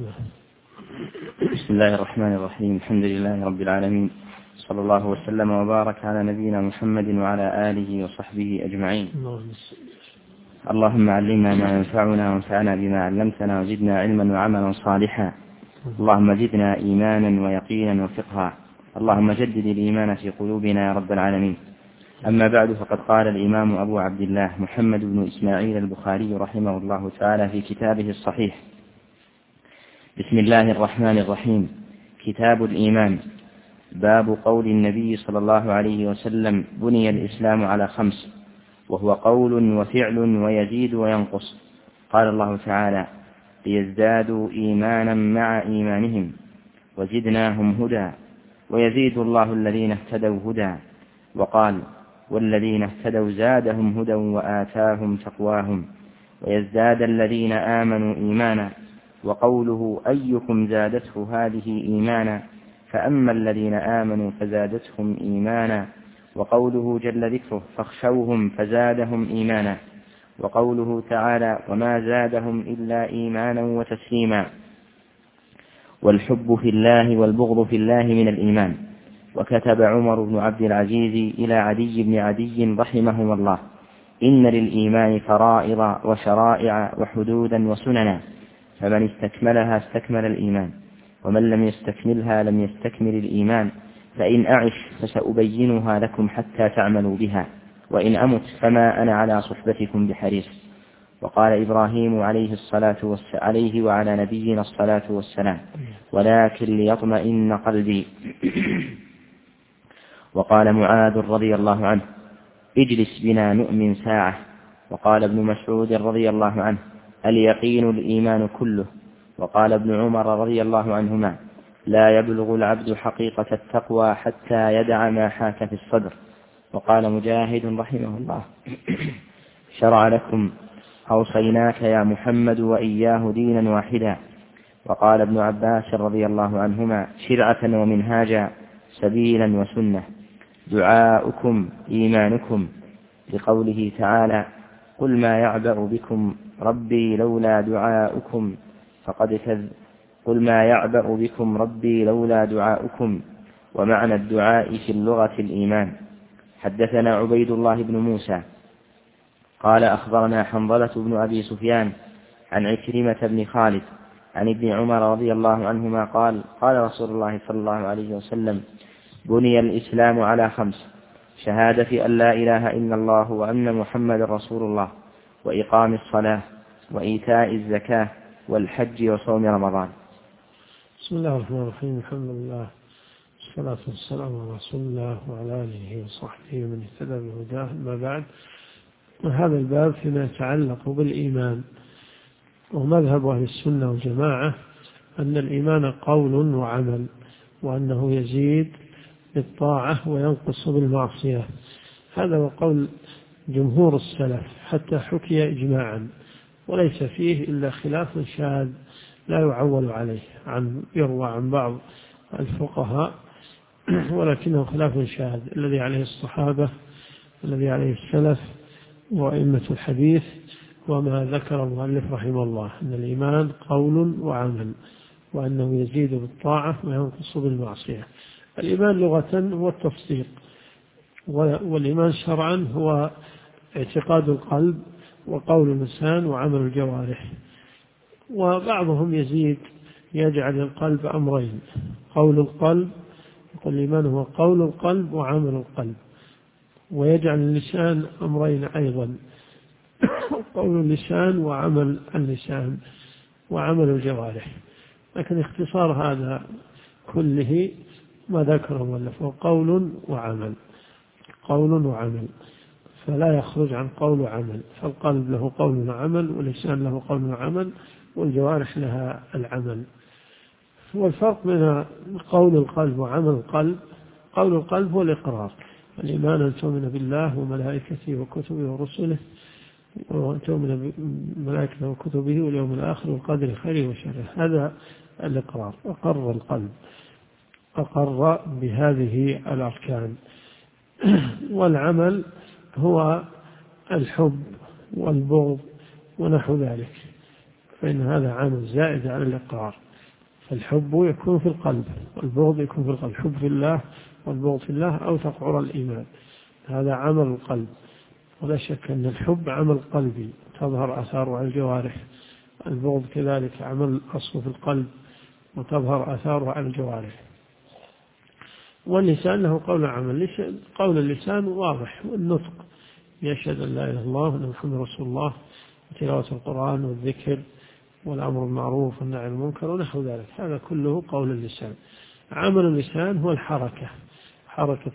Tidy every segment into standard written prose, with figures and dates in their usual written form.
بسم الله الرحمن الرحيم. الحمد لله رب العالمين، صلى الله وسلم وبارك على نبينا محمد وعلى آله وصحبه أجمعين. اللهم علمنا ما ينفعنا وانفعنا بما علمتنا وزدنا علما وعملا صالحا. اللهم زدنا إيمانا ويقينا وفقها. اللهم جدد الإيمان في قلوبنا يا رب العالمين. أما بعد، فقد قال الإمام أبو عبد الله محمد بن إسماعيل البخاري رحمه الله تعالى في كتابه الصحيح: بسم الله الرحمن الرحيم. كتاب الإيمان. باب قول النبي صلى الله عليه وسلم: بني الإسلام على 5، وهو قول وفعل ويزيد وينقص. قال الله تعالى: ليزدادوا إيمانا مع إيمانهم وزدناهم هدى ويزيد الله الذين اهتدوا هدى. وقال: والذين اهتدوا زادهم هدى وآتاهم تقواهم ويزداد الذين آمنوا إيمانا. وقوله: أيكم زادته هذه إيمانا، فأما الذين آمنوا فزادتهم إيمانا. وقوله جل ذكره: فاخشوهم فزادهم إيمانا. وقوله تعالى: وما زادهم إلا إيمانا وتسليما. والحب في الله والبغض في الله من الإيمان. وكتب عمر بن عبد العزيز إلى عدي بن عدي رحمهما الله: إن للإيمان فرائض وشرائع وحدودا وسننا، فمن استكملها استكمل الإيمان، ومن لم يستكملها لم يستكمل الإيمان. فإن أعش فسأبينها لكم حتى تعملوا بها، وإن أمت فما أنا على صحبتكم بحريص. وقال إبراهيم عليه وعلى نبينا الصلاة والسلام: ولكن ليطمئن قلبي. وقال معاذ رضي الله عنه: اجلس بنا نؤمن ساعة. وقال ابن مسعود رضي الله عنه: اليقين الإيمان كله. وقال ابن عمر رضي الله عنهما: لا يبلغ العبد حقيقة التقوى حتى يدع ما حاك في الصدر. وقال مجاهد رحمه الله: شرع لكم أوصيناك يا محمد وإياه دينا واحدا. وقال ابن عباس رضي الله عنهما: شرعة ومنهاجا، سبيلا وسنة. دعاؤكم إيمانكم، لقوله تعالى: قل ما يعبأ بكم ربي لولا دعاؤكم قل ما يعبأ بكم ربي لولا دعاؤكم. ومعنى الدعاء في اللغة الإيمان. حدثنا عبيد الله بن موسى قال أخبرنا حنظلة بن أبي سفيان عن عكرمة بن خالد عن ابن عمر رضي الله عنهما قال: قال رسول الله صلى الله عليه وسلم: بني الإسلام على 5: شهادة أن لا إله إلا الله وأن محمد رسول الله، وإقام الصلاة، وإيتاء الزكاة، والحج، وصوم رمضان. بسم الله الرحمن الرحيم. الحمد لله والصلاة والسلام على رسول الله وعلى آله وصحبه ومن اهتدى بهداه. أما بعد، هذا الباب فيما يتعلق بالإيمان. ومذهب أهل السنة والجماعة أن الإيمان قول وعمل، وأنه يزيد بالطاعة وينقص بالمعصية. هذا هو قول جمهور السلف، حتى حكي إجماعا، وليس فيه إلا خلاف شاذ لا يعول عليه، يروى عن بعض الفقهاء، ولكنه خلاف شاذ الذي عليه الصحابة، الذي عليه السلف وأئمة الحديث، وما ذكر المؤلف رحمه الله أن الإيمان قول وعمل، وأنه يزيد بالطاعة وينقص بالمعصية. الإيمان لغة هو التصديق، والإيمان شرعا هو اعتقاد القلب وقول اللسان وعمل الجوارح. وبعضهم يجعل القلب أمرين: قول القلب، يقول الإيمان هو قول القلب وعمل القلب، ويجعل اللسان أمرين أيضا: قول اللسان وعمل اللسان وعمل الجوارح. لكن اختصار هذا كله ما ذكره المؤلف: قول وعمل، قول وعمل، فلا يخرج عن قول وعمل. فالقلب له قول وعمل، واللسان له قول وعمل، والجوارح لها العمل. والفرق بين قول القلب وعمل القلب: قول القلب هو الإقرار، الإيمان أن تؤمن بالله وملائكته وكتبه ورسله، وأن تؤمن بملائكته وكتبه واليوم الآخر والقدر خيره وشره. هذا الإقرار، أقر القلب، أقر بهذه الأركان. والعمل هو الحب والبغض ونحو ذلك، فإن هذا عامل زائد على الإقرار. الحب يكون في القلب والبغض يكون في القلب، الحب في الله والبغض في الله أو تقعر الإيمان، هذا عمل القلب. ولا شك أن الحب عمل قلبي تظهر آثاره على الجوارح، البغض كذلك عمل أصله في القلب وتظهر آثاره على الجوارح. واللسان له قول عمل، قول اللسان واضح، والنطق يشهد أن لا إله إلا الله وأن محمد رسول الله وتلاوة القرآن والذكر والأمر بالمعروف والنهي عن المنكر ونحو ذلك، هذا كله قول اللسان. عمل اللسان هو الحركة، حركة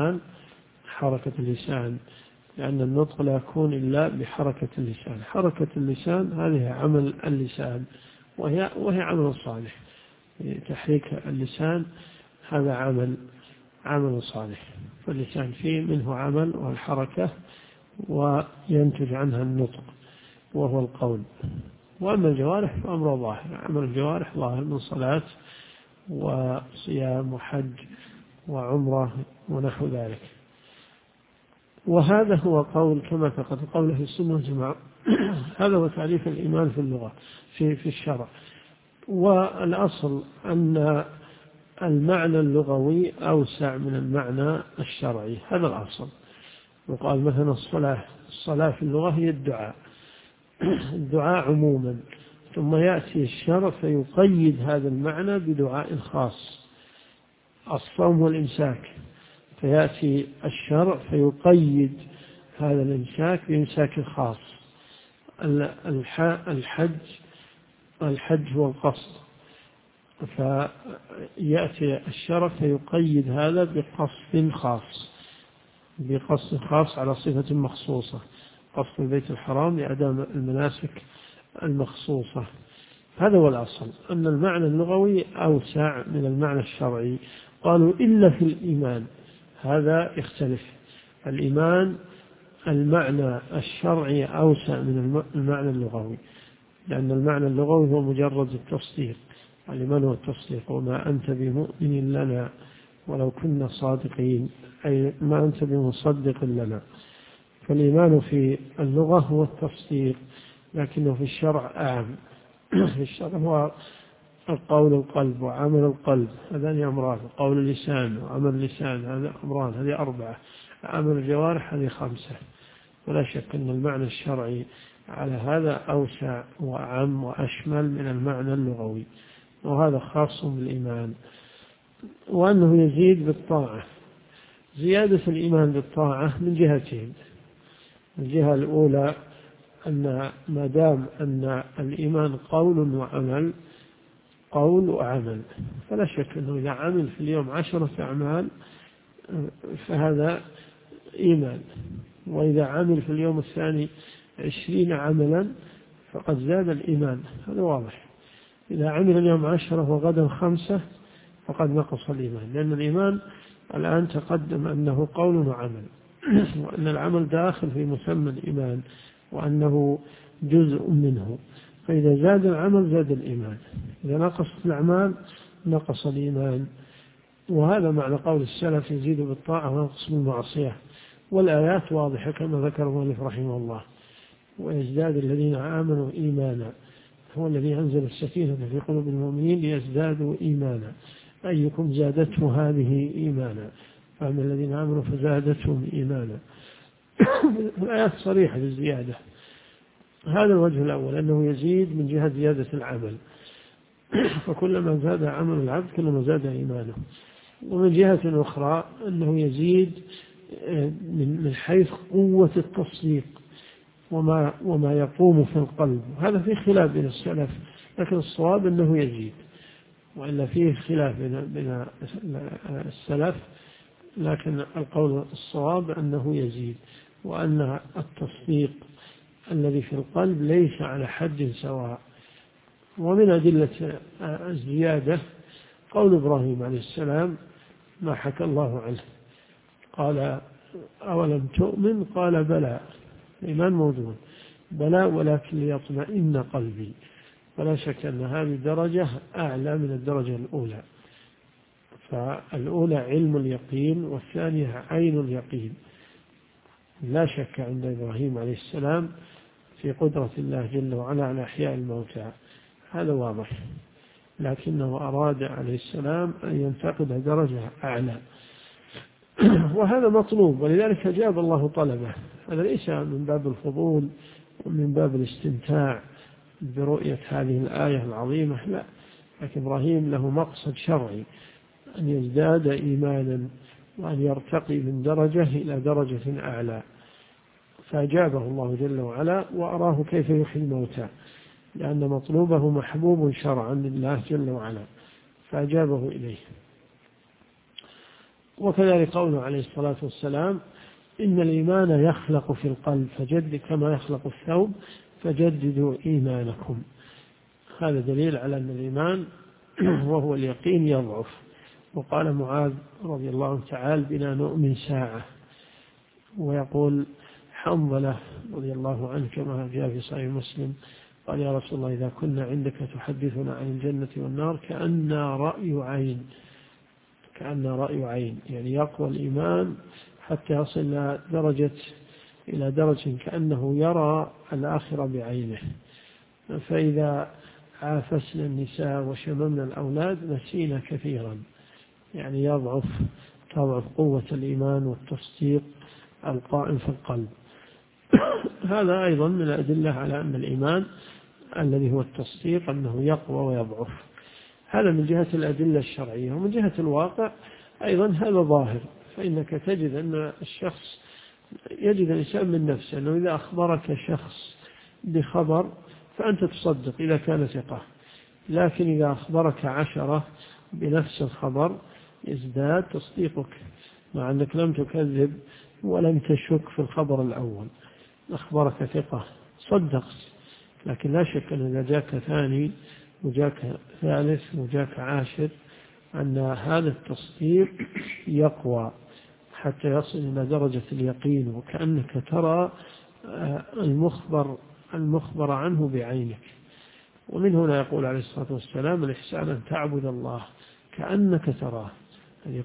اللسان، لأن النطق لا يكون إلا بحركة اللسان. حركة اللسان هذه عمل اللسان، وهي عمل صالح. تحريك اللسان هذا عمل صالح، فاللسان فيه منه عمل والحركة، وينتج عنها النطق وهو القول. وأما الجوارح فأمر ظاهر، عمل الجوارح ظاهر من صلاة وصيام وحج وعمرة ونحو ذلك. وهذا هو قول كما تقدم قوله في السنة والجماعة. هذا هو تعريف الإيمان في اللغة في الشرع. والأصل أن المعنى اللغوي أوسع من المعنى الشرعي، هذا الأصل. وقال مثلا الصلاة في اللغة هي الدعاء عموما، ثم يأتي الشرع فيقيد هذا المعنى بدعاء خاص. الصوم والإمساك، فيأتي الشرع فيقيد هذا الإمساك بإمساك خاص. الحج هو القصد، فيأتي الشرع فيقيد هذا بقصد خاص على صفة مخصوصة، قصد البيت الحرام لأداء المناسك المخصوصة. هذا هو الأصل، أن المعنى اللغوي أوسع من المعنى الشرعي. قالوا إلا في الإيمان، هذا يختلف. الإيمان المعنى الشرعي أوسع من المعنى اللغوي، لأن المعنى اللغوي هو مجرد التصديق. الإيمان هو التصديق، وما أنت بمؤمن لنا ولو كنا صادقين، أي ما أنت بمصدق لنا. فالإيمان في اللغة هو التصديق، لكنه في الشرع أعم. في الشرع هو قول القلب وعمل القلب، هذان أمران. قول اللسان وعمل اللسان هذا أمران، هذه 4. عمل الجوارح هذه 5. ولا شك أن المعنى الشرعي على هذا أوسع وأعم وأشمل من المعنى اللغوي، وهذا خاص بالإيمان. وأنه يزيد بالطاعة. زيادة الإيمان بالطاعة من جهتين. الجهة الأولى أن ما دام أن الإيمان قول وعمل، فلا شك أنه إذا عمل في اليوم 10 أعمال فهذا إيمان، وإذا عمل في اليوم الثاني 20 عملا فقد زاد الإيمان، هذا واضح. إذا عمل اليوم 10 وغدا 5 فقد نقص الإيمان، لأن الإيمان الآن تقدم أنه قول وعمل، وأن العمل داخل في مسمى الإيمان، وأنه جزء منه. فإذا زاد العمل زاد الإيمان، إذا نقصت الأعمال نقص الإيمان. وهذا معنى قول السلف يزيد بالطاعة وينقص بالمعصية. والآيات واضحة كما ذكر المؤلف رحمه الله. ويزداد الذين آمنوا إيمانا، هو الذي أنزل السكينة في قلوب المؤمنين ليزدادوا إيمانا، أيكم زادته هذه إيمانا، فأما الذين آمنوا فزادتهم إيمانا. الآيات صريحة بالزيادة. هذا الوجه الأول، أنه يزيد من جهة زيادة العمل، فكلما زاد عمل العبد كلما زاد إيمانه. ومن جهة أخرى أنه يزيد من حيث قوة التصديق وما يقوم في القلب. هذا فيه خلاف بين السلف، لكن الصواب أنه يزيد، وإلا فيه خلاف بين السلف، لكن القول الصواب أنه يزيد، وأن التصديق الذي في القلب ليس على حد سواء. ومن أدلة الزيادة قول إبراهيم عليه السلام ما حكى الله عنه، قال أولم تؤمن؟ قال بلى، الإيمان موجود، بلى ولكن ليطمئن قلبي. فلا شك أن هذه الدرجة أعلى من الدرجة الأولى. فالأولى علم اليقين، والثانية عين اليقين. لا شك عند إبراهيم عليه السلام في قدرة الله جل وعلا على إحياء الموتى، هذا واضح. لكنه أراد عليه السلام أن ينتقل درجة أعلى. وهذا مطلوب، ولذلك أجاب الله طلبه. هذا ليس من باب الفضول ومن باب الاستمتاع برؤية هذه الآية العظيمة، لا، لكن إبراهيم له مقصد شرعي، أن يزداد إيمانا وأن يرتقي من درجة إلى درجة أعلى. فأجابه الله جل وعلا وأراه كيف يحيي الموتى، لأن مطلوبه محبوب شرعا لله جل وعلا، فأجابه إليه. وكذلك قوله عليه الصلاة والسلام: إن الإيمان يخلق في القلب فجدد كما يخلق الثوب فجددوا إيمانكم. هذا دليل على أن الإيمان وهو اليقين يضعف. وقال معاذ رضي الله تعالى: بنا نؤمن ساعة. ويقول حنظلة رضي الله عنه كما جاء في صحيح مسلم قال: يا رسول الله إذا كنا عندك تحدثنا عن الجنة والنار كأننا رأي عين. كأننا رأي عين، يعني يقوى الإيمان حتى يصل إلى درجة كأنه يرى الآخرة بعينه. فإذا عافسنا النساء وشممنا الأولاد نسينا كثيرا، يعني تضعف قوة الإيمان والتصديق القائم في القلب. هذا أيضا من الأدلة على أن الإيمان الذي هو التصديق أنه يقوى ويضعف. هذا من جهة الأدلة الشرعية. ومن جهة الواقع أيضا هذا ظاهر، فإنك تجد أن الشخص يجد الإنسان من نفسه أنه إذا أخبرك شخص بخبر فأنت تصدق إذا كان ثقة، لكن إذا أخبرك 10 بنفس الخبر يزداد تصديقك، مع أنك لم تكذب ولم تشك في الخبر الأول. أخبرك ثقة صدقت، لكن لا شك أن إذا جاك ثاني وجاك ثالث وجاك 10 أن هذا التصديق يقوى حتى يصل إلى درجة اليقين، وكأنك ترى المخبر عنه بعينك. ومن هنا يقول عليه الصلاة والسلام: الإحسان أن تعبد الله كأنك تراه. هذه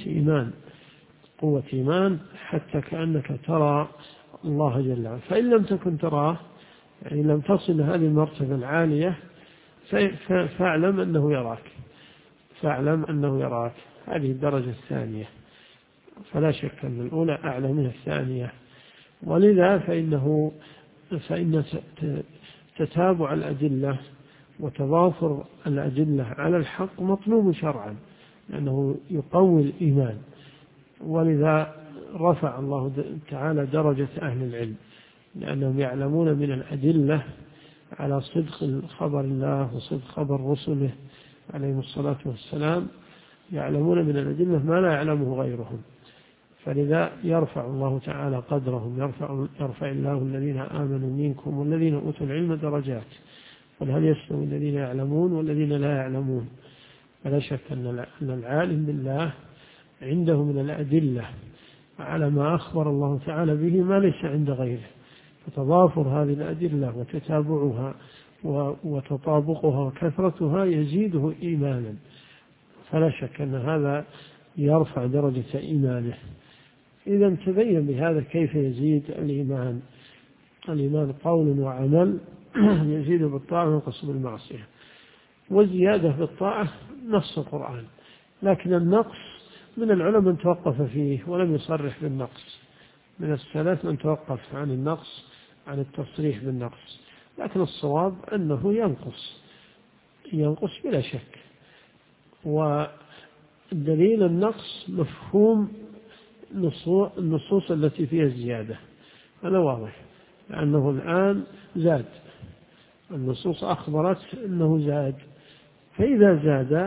قوة إيمان حتى كأنك ترى الله جل وعلا. فإن لم تكن تراه، يعني لم تصل هذه المرتبة العالية، فاعلم أنه يراك. هذه الدرجة الثانية، فلا شك أن الأولى أعلى من الثانية. ولذا فإن تتابع الأدلة وتضافر الأدلة على الحق مطلوب شرعا، لأنه يقوي الإيمان. ولذا رفع الله تعالى درجة أهل العلم، لأنهم يعلمون من الأدلة على صدق خبر الله وصدق خبر رسله عليهم الصلاة والسلام، يعلمون من الأدلة ما لا يعلمه غيرهم. فلذا يرفع الله تعالى قدرهم، يرفع الله الذين آمنوا منكم والذين أوتوا العلم درجات. قل هل يستوي الذين يعلمون والذين لا يعلمون؟ فلا شك أن العالم بالله عنده من الأدلة على ما أخبر الله تعالى به ما ليس عند غيره. فتضافر هذه الأدلة وتتابعها وتطابقها وكثرتها يزيده إيمانا، فلا شك أن هذا يرفع درجة إيمانه. إذا تبين بهذا كيف يزيد الإيمان قول وعمل، يزيد بالطاعة وينقص بالمعصية. والزيادة بالطاعة نص القرآن، لكن النقص من العلماء من توقف فيه ولم يصرح بالنقص. من السلف من توقف عن النقص، عن التصريح بالنقص، لكن الصواب أنه ينقص بلا شك. والدليل النقص مفهوم النصوص التي فيها الزيادة، هذا واضح، لأنه الآن زاد، النصوص أخبرت أنه زاد، فإذا زاد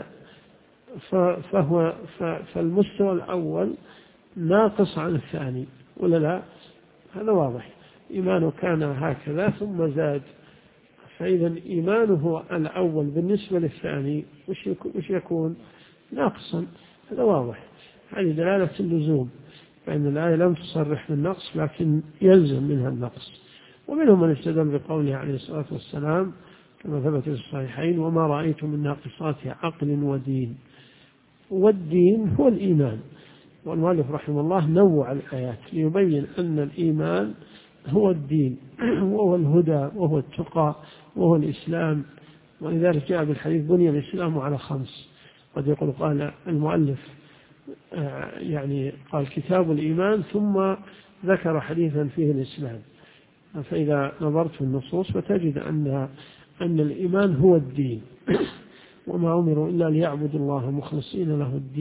فالمستوى الأول ناقص عن الثاني ولا لا؟ هذا واضح. إيمانه كان هكذا ثم زاد، فإذا إيمانه الأول بالنسبة للثاني وش يكون؟ ناقصا. هذا واضح. هذه دلالة اللزوم، فإن الآية لم تصرح بالنقص لكن يلزم منها النقص. ومنهم من استدل بقوله عليه الصلاة والسلام كما ثبت في الصحيحين: وما رأيت من ناقصات عقل ودين. والدين هو الإيمان. والمؤلف رحمه الله نوع الآيات ليبين أن الإيمان هو الدين وهو الهدى وهو التقى وهو الإسلام، ولذلك جاء بالحديث بني الإسلام على 5. قد يقول قال المؤلف يعني قال كتاب الإيمان ثم ذكر حديثا فيه الإسلام. فإذا نظرت في النصوص فتجد أن الإيمان هو الدين وما أمروا إلا ليعبدوا الله مخلصين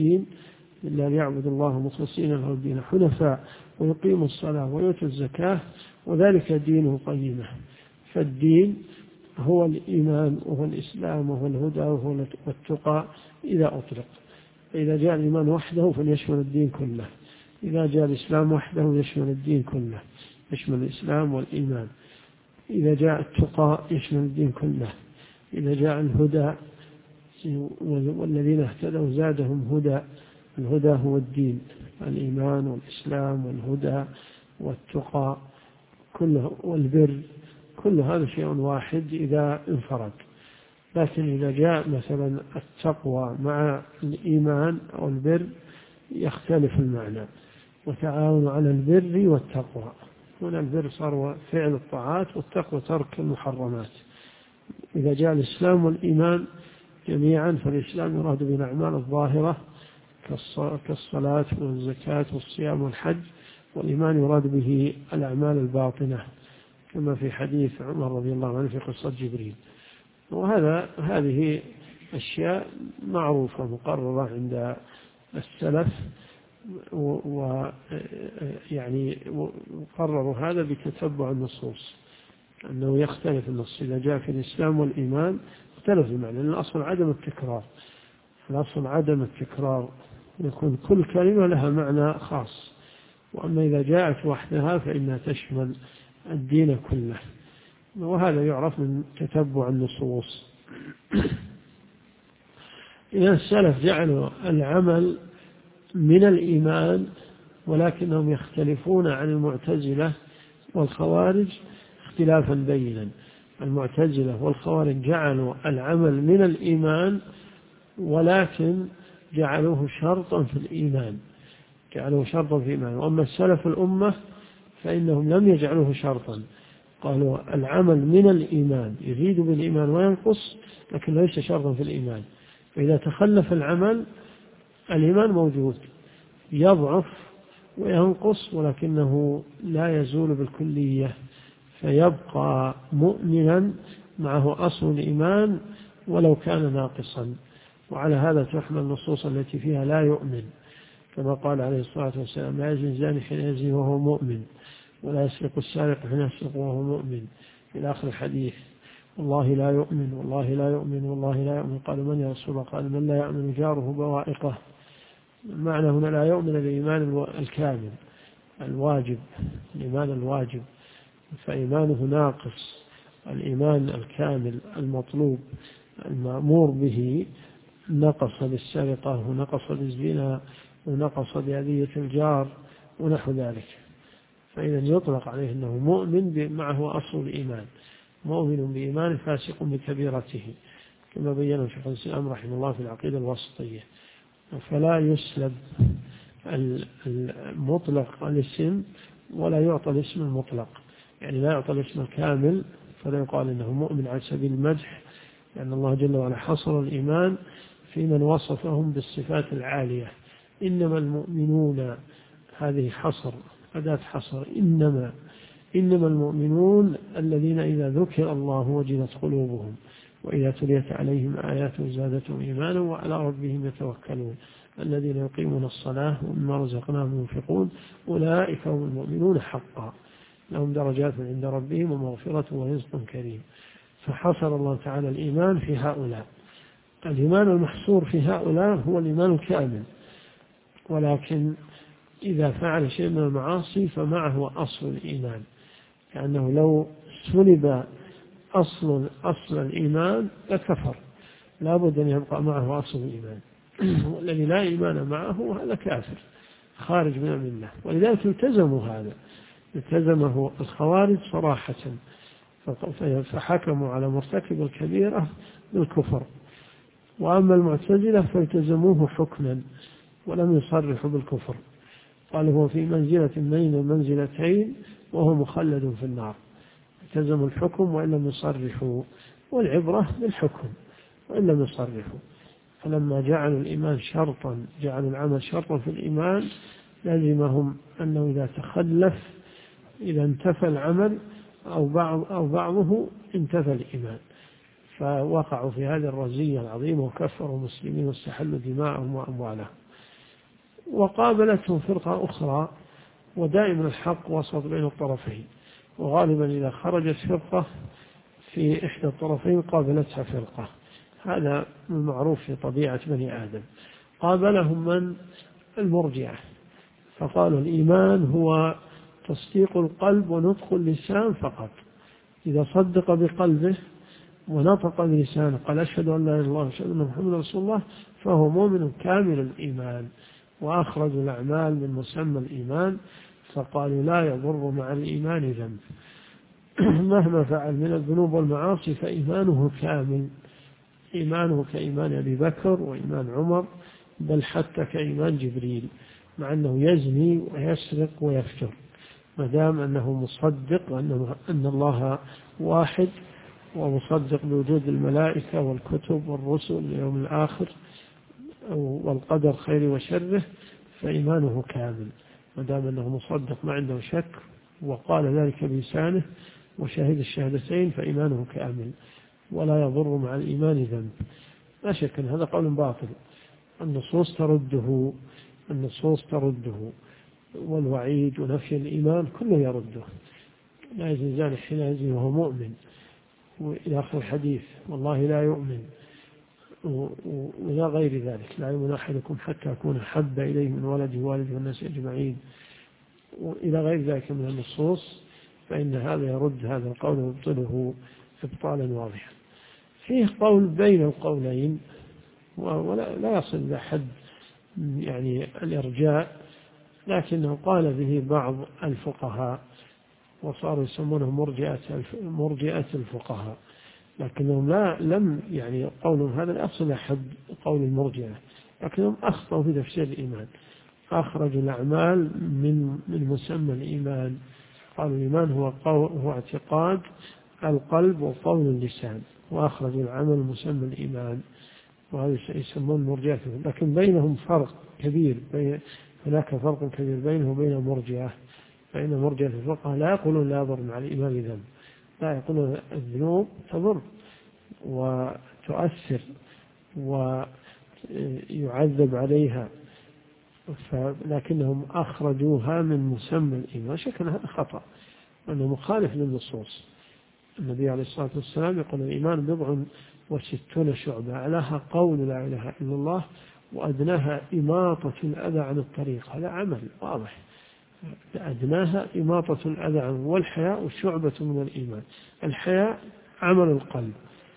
له الدين حنفاء ويقيموا الصلاة ويؤتوا الزكاة وذلك دينه قيمة. فالدين هو الإيمان وهو الإسلام وهو الهدى وهو التقى إذا أطلق. فإذا جاء الإيمان وحده فليشمل الدين كله، إذا جاء الإسلام وحده يشمل الدين كله، يشمل الإسلام والإيمان. إذا جاء التقى يشمل الدين كله، إذا جاء الهدى والذين اهتدوا زادهم هدى. الهدى هو الدين، الإيمان والإسلام والهدى والتقى كله والبر، كل هذا شيء واحد إذا انفرد. لكن إذا جاء مثلا التقوى مع الإيمان أو البر يختلف المعنى. وتعاونوا على البر والتقوى، هنا البر صار فعل الطاعات والتقوى ترك المحرمات. إذا جاء الإسلام والإيمان جميعا فالإسلام يراد بالأعمال الظاهرة كالصلاة والزكاة والصيام والحج، والإيمان يراد به الأعمال الباطنة كما في حديث عمر رضي الله عنه في قصة جبريل. هذه أشياء معروفة مقررة عند السلف، ويعني قرروا هذا بتتبع النصوص أنه يختلف النص. إذا جاء في الإسلام والإيمان اختلف المعنى، لأن الأصل عدم التكرار، يكون كل كلمة لها معنى خاص. وأما إذا جاءت وحدها فإنها تشمل الدين كله، وهذا يعرف من تتبع النصوص. إذا السلف جعلوا العمل من الإيمان، ولكنهم يختلفون عن المعتزلة والخوارج اختلافا بينا. المعتزلة والخوارج جعلوا العمل من الإيمان ولكن جعلوه شرطا في الإيمان، وأما السلف الأمة فإنهم لم يجعلوه شرطا، قالوا العمل من الإيمان يزيد بالإيمان وينقص لكن ليس شرطا في الإيمان. فإذا تخلف العمل الإيمان موجود، يضعف وينقص ولكنه لا يزول بالكلية، فيبقى مؤمنا معه أصل الإيمان ولو كان ناقصا. وعلى هذا تحمل النصوص التي فيها لا يؤمن، كما قال عليه الصلاة والسلام لا يزني الزاني حين يزني وهو مؤمن، ولا يسرق السارق حين يسرق وهو مؤمن، إلى آخر الحديث. والله لا يؤمن والله لا يؤمن والله لا يؤمن. قال من يا رسول الله؟ قال من لا يؤمن جاره بوائقه. المعنى هنا لا يؤمن بالإيمان الكامل الواجب، الإيمان الواجب، فإيمانه ناقص. الإيمان الكامل المطلوب المأمور به نقص بالسرقة ونقص بالزنا ونقص بأذية الجار ونحو ذلك. فإذا يطلق عليه أنه مؤمن معه أصل الإيمان، مؤمن بإيمان فاسق بكبيرته، كما بيّن شيخ الإسلام رحمه الله في العقيدة الوسطية. فلا يسلب المطلق الاسم ولا يعطى الاسم المطلق، يعني لا يعطى الاسم الكامل فلا يقال إنه مؤمن على سبيل المدح، لأن الله جل وعلا حصر الإيمان في من وصفهم بالصفات العالية. إنما المؤمنون، هذه حصر، أداة حصر، إنما المؤمنون الذين إذا ذكر الله وجلت قلوبهم وإذا تليت عليهم آياته زادتهم إيمانا وعلى ربهم يتوكلون الذين يقيمون الصلاة ومما رزقناهم ينفقون أولئك هم المؤمنون حقا لهم درجات عند ربهم ومغفرة ورزق كريم. فحصر الله تعالى الإيمان في هؤلاء. الإيمان المحصور في هؤلاء هو الإيمان الكامل، ولكن إذا فعل شيء من المعاصي فمعه أصل الإيمان، كأنه لو سلب أصل الإيمان لكفر، لا بد أن يبقى معه أصل الإيمان. والذي لا إيمان معه هذا كافر خارج من الملة. ولذلك التزمه الخوارج صراحة، فحكموا على مرتكب الكبيرة بالكفر. وأما المعتزلة فالتزموه حكما ولم يصرحوا بالكفر، قال هو في منزلة بين المنزلتين وهو مخلد في النار. التزموا الحكم وإن لم يصرحوا، والعبرة بالحكم وإن لم يصرفوا. فلما جعلوا الإيمان شرطا، جعلوا العمل شرطا في الإيمان، لازمهم أنه إذا تخلف، إذا انتفى العمل أو بعضه انتفى الإيمان، فوقعوا في هذه الرزية العظيمة وكفروا المسلمين واستحلوا دماءهم وأموالهم. وقابلتهم فرقة أخرى، ودائما الحق وسط بين الطرفين، وغالبا إذا خرجت فرقة في إحدى الطرفين قابلتها فرقة، هذا المعروف في طبيعة بني آدم. قابلهم من؟ المرجئة، فقالوا الإيمان هو تصديق القلب ونطق اللسان فقط. إذا صدق بقلبه ونطق بلسانه قال أشهد أن لا إله إلا الله وأشهد أن محمدا رسول الله فهو مؤمن كامل الإيمان. وأخرجوا الأعمال من مسمى الإيمان، فقالوا لا يضر مع الإيمان ذنب مهما فعل من الذنوب والمعاصي فإيمانه كامل، إيمانه كإيمان أبي بكر وإيمان عمر، بل حتى كإيمان جبريل، مع أنه يزني ويسرق ويفجر، ما دام أنه مصدق أن الله واحد، ومصدق بوجود الملائكة والكتب والرسل واليوم الآخر والقدر خير وشره، فإيمانه كامل، ما دام أنه مصدق ما عنده شك وقال ذلك بلسانه وشهد الشهادتين فإيمانه كامل ولا يضر مع الإيمان ذنب. لا شك أن هذا قول باطل، النصوص ترده والوعيد ونفي الإيمان كله يرده. لا يزني زاني حين يزني وهو مؤمن، وإلى آخر الحديث، والله لا يؤمن، ولا غير ذلك، لا يؤمن أحدكم حتى أكون أحب إليه من ولده ووالده والناس أجمعين، وإلى غير ذلك من النصوص، فإن هذا يرد هذا القول ويبطله إبطالا واضحا. فيه قول بين القولين ولا يصل إلى حد يعني الإرجاء، لكنه قال به بعض الفقهاء وصاروا يسمونه مرجئة الفقهاء، لكنهم لم يعني قولهم هذا لا يصل إلى حد قول المرجئة، لكنهم أخطأوا في تفسير الإيمان، أخرجوا الأعمال من مسمى الإيمان، قالوا الإيمان هو اعتقاد القلب وقول اللسان، وأخرجوا العمل مسمى الإيمان، وهذا يسمون مرجئة. لكن بينهم فرق كبير، هناك فرق كبير بينه وبين المرجئة، فإن مرجئة الفقهاء لا يقولون لا يضر مع الإيمان ذنب، لا يقولون الذنوب تضر وتؤثر ويعذب عليها، لكنهم أخرجوها من مسمى الإيمان. شكل هذا خطأ، أنه مخالف للنصوص. النبي عليه الصلاة والسلام يقول الإيمان 67 شعبة، أعلاها قول لا إله إلا الله، وأدناها إماطة الأذى عن الطريق، هذا عمل واضح، أدناها إماطة الأذى عن، والحياء شعبة من الإيمان، الحياء عمل القلب،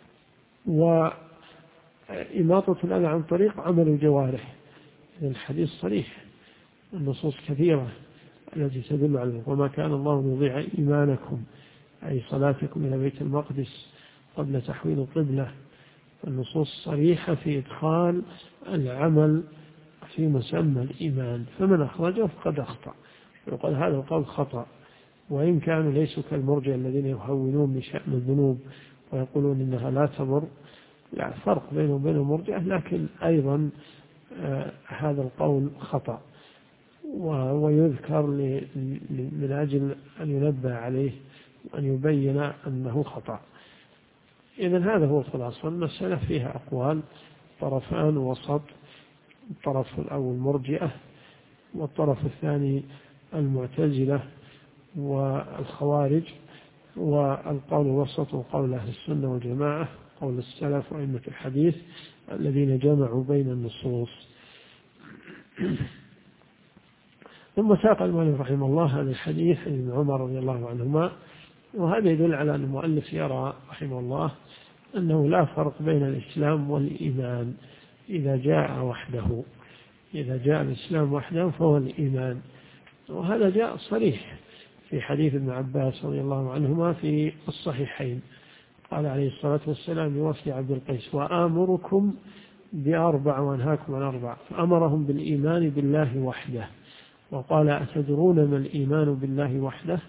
وإماطة الأذى عن طريق عمل الجوارح. الحديث صريح، النصوص كثيرة التي تدل على ذلك، وما كان الله ليضيع إيمانكم أي صلاتكم إلى بيت المقدس قبل تحويل القبلة. النصوص صريحة في إدخال العمل في مسمى الإيمان، فمن أخرجه فقد أخطأ، وقال هذا القول خطأ، وإن كانوا ليسوا كالمرجئة الذين يهونون بشأن الذنوب ويقولون إنها لا تضر، لا فرق بينه وبين المرجئة، لكن أيضا هذا القول خطأ، ويذكر من أجل أن ينبه عليه وأن يبين أنه خطأ. إذن هذا هو خلاصة المسألة، فيها أقوال، طرفان وسط، الطرف الأول مرجئة، والطرف الثاني المعتزلة والخوارج، والقول الوسط وقول أهل السنة والجماعة، قول السلف وأئمة الحديث الذين جمعوا بين النصوص. ثم ساق المؤلف رحمه الله هذا الحديث عن ابن عمر رضي الله عنهما، وهذا يدل على أن المؤلف يرى رحمه الله أنه لا فرق بين الإسلام والإيمان إذا جاء وحده، إذا جاء الإسلام وحده فهو الإيمان، وهذا جاء صريح في حديث ابن عباس رضي الله عنهما في الصحيحين، قال عليه الصلاة والسلام لوفد عبد القيس وآمركم بأربع وأنهاكم عن أربع، فأمرهم بالإيمان بالله وحده، وقال أتدرون ما الإيمان بالله وحده؟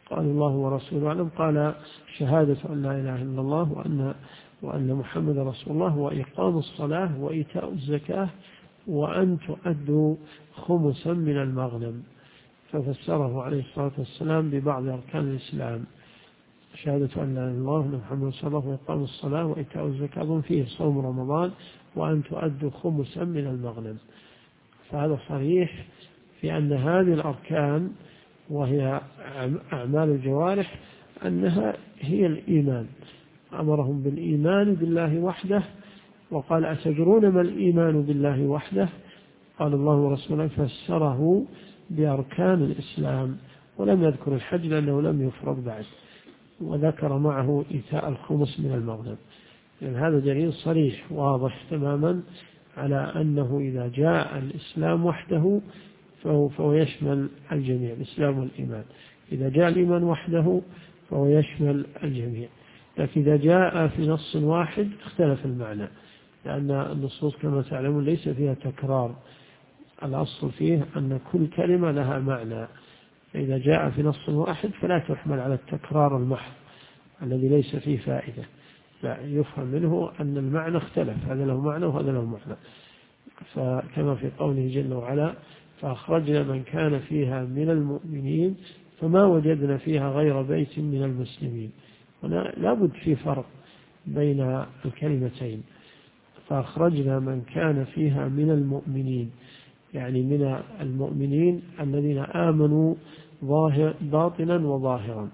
قال الله ورسوله أعلم، قال شهادة أن لا إله إلا الله وأن محمد رسول الله وإقام الصلاة وإيتاء الزكاة وأن تؤدوا خمسا من المغنم. ففسره عليه الصلاة والسلام ببعض أركان الإسلام: شهادة أن لا إله إلا الله وأن محمد رسول الله وإقام الصلاة وإيتاء الزكاة فيه صوم رمضان وأن تؤدوا خمسا من المغنم. فهذا صريح في أن هذه الأركان وهي أعمال الجوارح أنها هي الإيمان. أمرهم بالإيمان بالله وحده، وقال: أتدرون ما الإيمان بالله وحده؟ قال الله ورسوله، فسره بأركان الإسلام ولم يذكر الحج لأنه لم يفرض بعد، وذكر معه إيتاء الخمس من المغنم. يعني هذا دليل صريح واضح تماما على أنه إذا جاء الإسلام وحده فهو يشمل الجميع، الإسلام والإيمان. إذا جاء الإيمان وحده فهو يشمل الجميع. لكن إذا جاء في نص واحد اختلف المعنى، لأن النصوص كما تعلمون ليس فيها تكرار، الأصل فيه أن كل كلمة لها معنى. فإذا جاء في نص واحد فلا تحمل على التكرار المحض الذي ليس فيه فائدة، لا، يفهم منه أن المعنى اختلف، هذا له معنى وهذا له معنى. فكما في قوله جل وعلا: فأخرجنا من كان فيها من المؤمنين فما وجدنا فيها غير بيت من المسلمين. هنا لابد في فرق بين الكلمتين. فأخرجنا من كان فيها من المؤمنين، يعني من المؤمنين الذين آمنوا باطنا وظاهرا.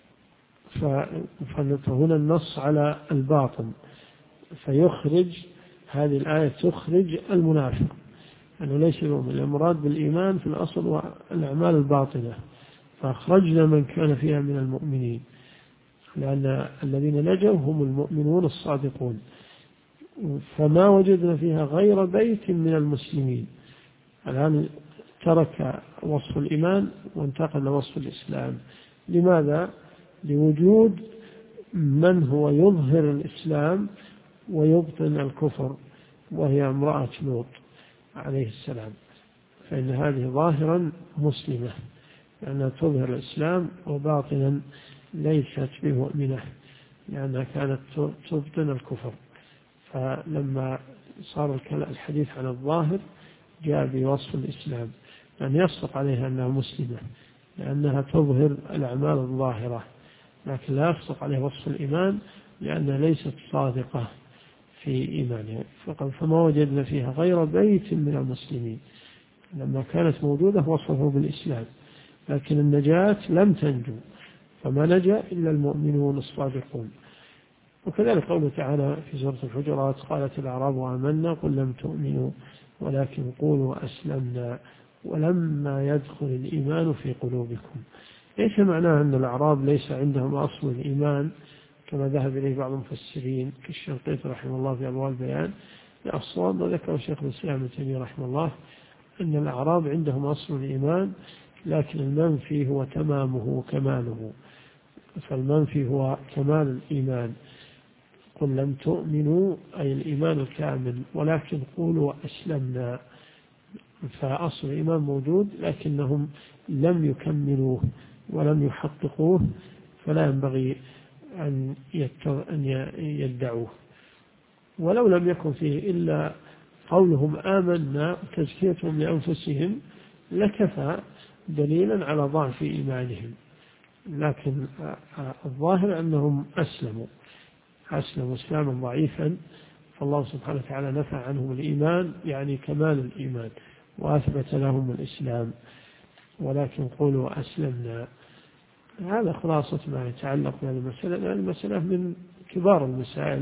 فهنا النص على الباطن، فيخرج هذه الآية تخرج المنافق أنه ليس المؤمن. المراد بالإيمان في الأصل والأعمال الباطنة. فأخرجنا من كان فيها من المؤمنين، لأن الذين نجوا هم المؤمنون الصادقون. فما وجدنا فيها غير بيت من المسلمين. الآن ترك وصف الإيمان وانتقل لوصف الإسلام. لماذا؟ لوجود من هو يظهر الإسلام ويبطن الكفر، وهي امرأة لوط عليه السلام. فإن هذه ظاهرا مسلمة لأنها تظهر الإسلام، وباطنا ليست بمؤمنة لأنها كانت تبطن الكفر. فلما صار الحديث عن الظاهر جاء بوصف الإسلام، لأن يصدق عليها أنها مسلمة لأنها تظهر الأعمال الظاهرة، لكن لا يصدق عليها وصف الإيمان لأنها ليست صادقة في إيمانها. فما وجدنا فيها غير بيت من المسلمين. لما كانت موجودة وصفه بالإسلام، لكن النجاة لم تنجو، فما نجا إلا المؤمنون الصادقون. وكذلك قوله تعالى في سورة الحجرات: قالت الأعراب آمنا قل لم تؤمنوا ولكن قولوا أسلمنا ولما يدخل الإيمان في قلوبكم. ليس معناه أن الأعراب ليس عندهم أصل الإيمان كما ذهب إليه بعض المفسرين كالشنقيطي رحمه الله في أضواء البيان. الصواب وذكر شيخ الإسلام ابن تيمية رحمه الله أن الأعراب عندهم أصل الإيمان، لكن المنفي هو تمامه وكماله. فالمنفي هو كمال الإيمان. قل لم تؤمنوا أي الإيمان الكامل ولكن قولوا أسلمنا. فأصل الإيمان موجود لكنهم لم يكملوه ولم يحققوه، فلا ينبغي أن يدعوه. ولو لم يكن فيه إلا قولهم آمنا تزكيتهم لأنفسهم لكفى دليلا على ضعف إيمانهم، لكن الظاهر أنهم أسلموا إسلاما ضعيفا، فالله سبحانه وتعالى نفى عنهم الإيمان يعني كمال الإيمان وأثبت لهم الإسلام. ولكن قولوا أسلمنا. هذا خلاصة ما يتعلق بهذه المسألة، لأن المسألة من كبار المسائل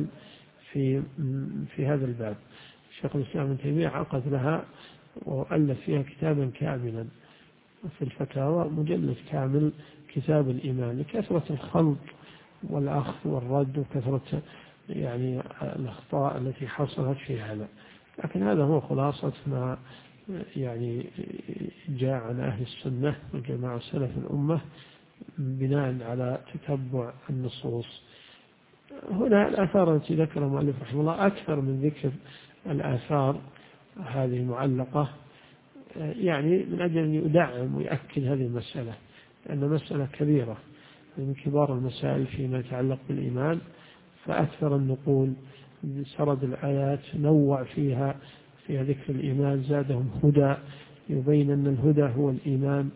في هذا الباب. شيخ الإسلام ابن تيمية عقد لها وألف فيها كتابا كاملا في الفتاوى، مجلد كامل، كتاب الإيمان، لكثرة الخلط والأخذ والرد وكثرة يعني الأخطاء التي حصلت في هذا. لكن هذا هو خلاصة ما يعني جاء عن أهل السنة والجماعة سلف الأمة بناء على تتبع النصوص. هنا الآثار التي ذكر المؤلف رحمه الله أكثر من ذكر الآثار هذه المعلقة، يعني من أجل أن يدعم ويؤكد هذه المسألة، لأن مسألة كبيرة. من كبار المسائل فيما يتعلق بالإيمان، فأكثر النقول سرد الآيات نوع فيها ذكر الإيمان، زادهم هدى يبين أن الهدى هو الإيمان،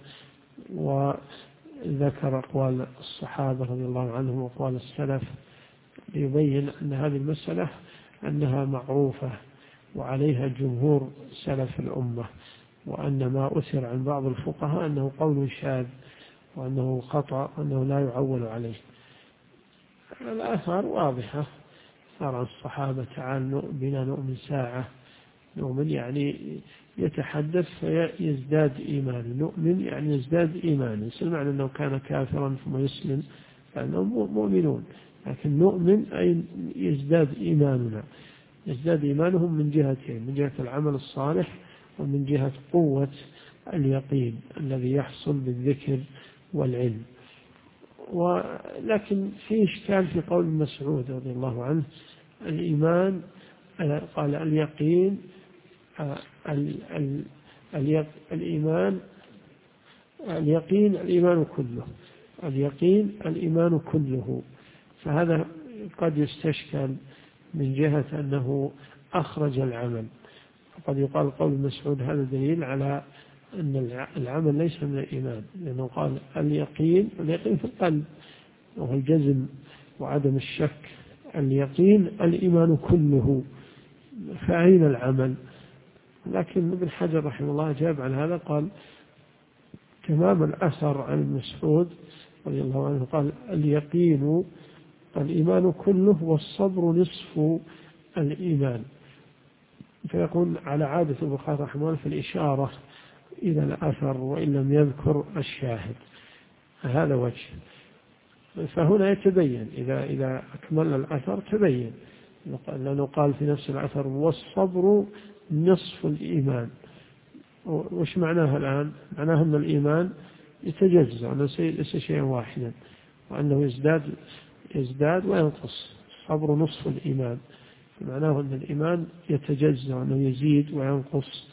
وذكر أقوال الصحابة رضي الله عنهم وأقوال السلف يبين أن هذه المسألة أنها معروفة وعليها جمهور سلف الأمة، وأن ما أثر عن بعض الفقهاء أنه قول شاذ وأنه خطأ وأنه لا يعول عليه. الآثار واضحة، صار عن الصحابة تعال بنا نؤمن ساعة، نؤمن يعني يتحدث فيزداد إيمان، نؤمن يعني يزداد إيمان، المعنى أنه كان كافرا ثم يسلم فأنهم مؤمنون، لكن نؤمن أي يزداد إيماننا، يزداد إيمانهم من جهتين، من جهة العمل الصالح ومن جهة قوة اليقين الذي يحصل بالذكر والعلم. ولكن في إشكال في قول مسعود رضي الله عنه الإيمان، قال اليقين الإيمان كله، اليقين الإيمان كله، فهذا قد يستشكل من جهة أنه أخرج العمل، قد يقال قول مسعود هذا دليل على أن العمل ليس من الإيمان، لأنه قال اليقين في القلب وهو الجزم وعدم الشك، اليقين الإيمان كله، فأين العمل؟ لكن ابن حجر رحمه الله جاب عن هذا، قال تمام الأثر عن مسعود رضي الله عنه قال اليقين الإيمان كله والصبر نصف الإيمان، فيكون على عادة البخاري رحمه الله في الإشارة إلى الأثر وإن لم يذكر الشاهد، هذا وجه. فهنا يتبين إذا أكمل الأثر تبين، لأنه قال في نفس الأثر والصبر نصف الإيمان. وش معناها الآن؟ معناها أن الإيمان يتجزأ، أنه ليس شيئا واحدا، وأنه يزداد وينقص، الصبر نصف الإيمان، معناه أن الإيمان يتجزأ، أنه يزيد وينقص،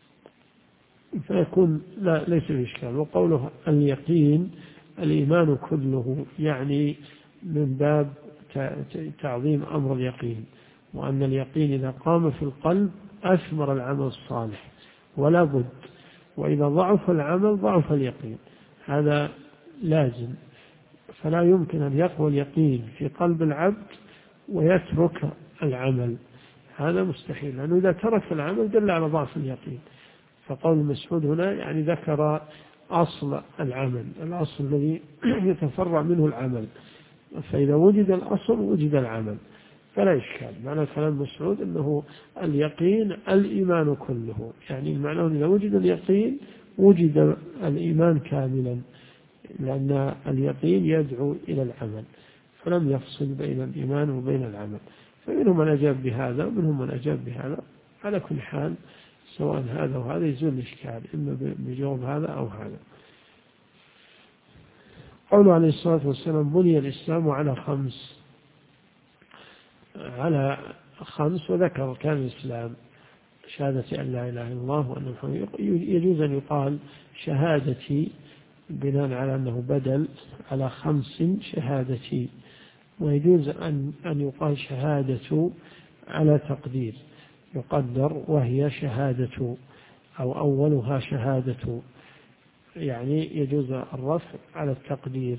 فيكون ليس بإشكال. وقوله اليقين الإيمان كله يعني من باب تعظيم أمر اليقين، وأن اليقين إذا قام في القلب أثمر العمل الصالح ولا بد، وإذا ضعف العمل ضعف اليقين، هذا لازم، فلا يمكن أن يقوى اليقين في قلب العبد ويترك العمل، هذا مستحيل، لأنه إذا ترك العمل دل على ضعف اليقين. فقول مسعود هنا يعني ذكر أصل العمل، الأصل الذي يتفرع منه العمل، فإذا وجد الأصل وجد العمل فلا إشكال. معنى كلام مسعود أنه اليقين الإيمان كله، يعني معناه إذا وجد اليقين وجد الإيمان كاملا، لأن اليقين يدعو إلى العمل، فلم يفصل بين الإيمان وبين العمل. فمنهم من أجاب بهذا ومنهم من أجاب بهذا، على كل حال سواء هذا وهذا يزول الإشكال، إما بجواب هذا أو هذا. قوله عليه الصلاة والسلام بني الإسلام على خمس، وذكر كان الإسلام شهادة أن لا إله إلا الله وأن محمد، يجوز أن يقال شهادتي بناء على أنه بدل على 5 شهادتي، ويجوز أن يقال شهادة على تقدير، يقدر وهي شهادة أو أولها شهادة، يعني يجوز الرفع على التقدير